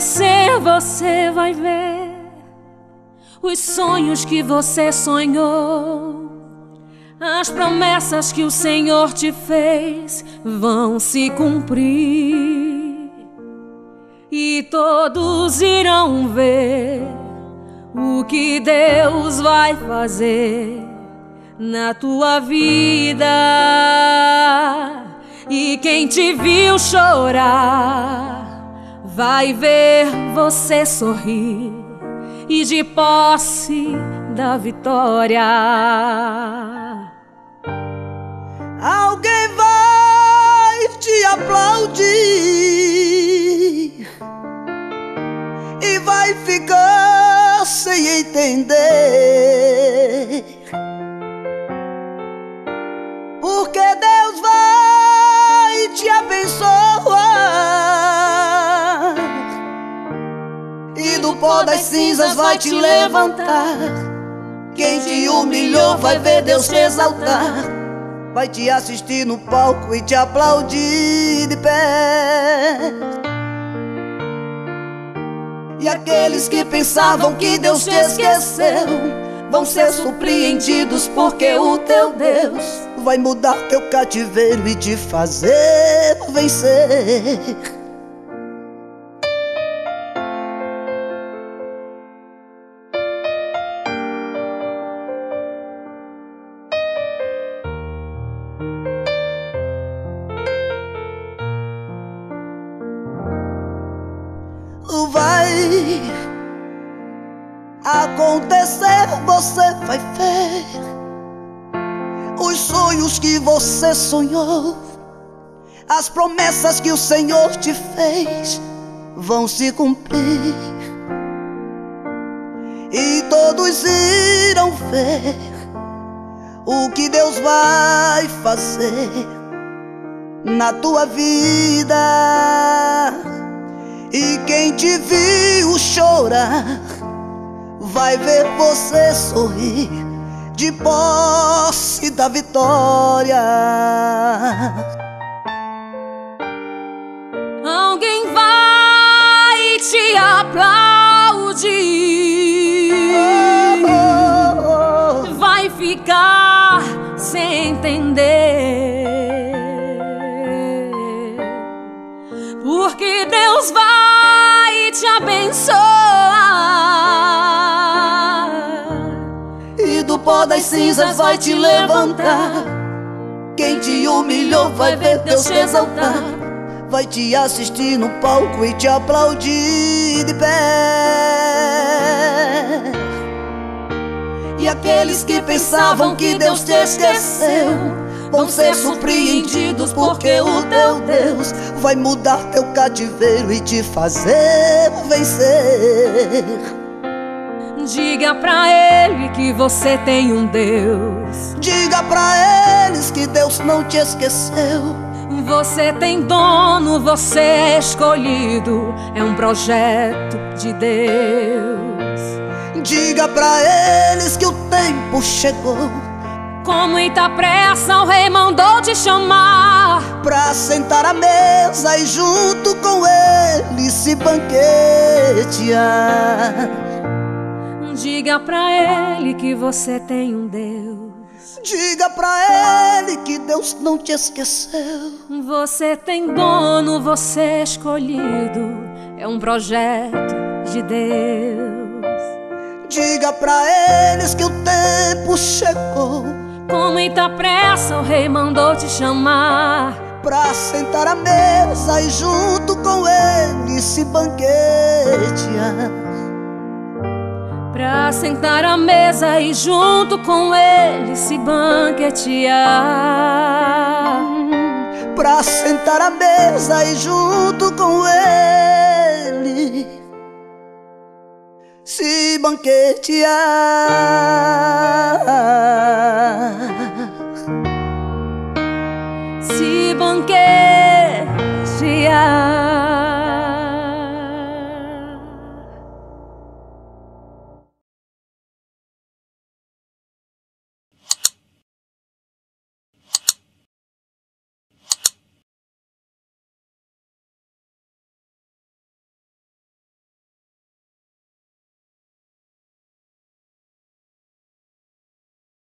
esquecer, você vai ver os sonhos que você sonhou. As promessas que o Senhor te fez vão se cumprir, e todos irão ver o que Deus vai fazer na tua vida. E quem te viu chorar vai ver você sorrir, e de posse da vitória alguém vai te aplaudir e vai ficar sem entender, porque Deus vai te abençoar e do pó das cinzas vai te levantar. Quem te humilhou vai ver Deus te exaltar, vai te assistir no palco e te aplaudir de pé. E aqueles que pensavam que Deus te esqueceu vão ser surpreendidos, porque o teu Deus vai mudar teu cativeiro e te fazer vencer. Vai acontecer, você vai ver os sonhos que você sonhou, as promessas que o Senhor te fez vão se cumprir, e todos irão ver o que Deus vai fazer na tua vida. E quem te viu chorar vai ver você sorrir, de posse da vitória. Alguém vai te aplaudir, vai ficar sem entender, porque Deus vai te abençoar e do pó das cinzas vai te levantar. Quem te humilhou vai ver Deus te exaltar, vai te assistir no palco e te aplaudir de pé. E aqueles que pensavam que Deus te esqueceu vão ser surpreendidos, porque o teu Deus vai mudar teu cativeiro e te fazer vencer. Diga pra ele que você tem um Deus. Diga pra eles que Deus não te esqueceu. Você tem dono, você é escolhido, é um projeto de Deus. Diga pra eles que o tempo chegou, com muita pressa o rei mandou te chamar pra sentar à mesa e junto com ele se banquetear. Diga pra ele que você tem um Deus. Diga pra ele que Deus não te esqueceu. Você tem dono, você é escolhido, é um projeto de Deus. Diga pra eles que o tempo chegou, com muita pressa o rei mandou te chamar pra sentar à mesa e junto com ele se banquetear. Pra sentar à mesa e junto com ele se banquetear. Pra sentar à mesa e junto com ele se banquetear.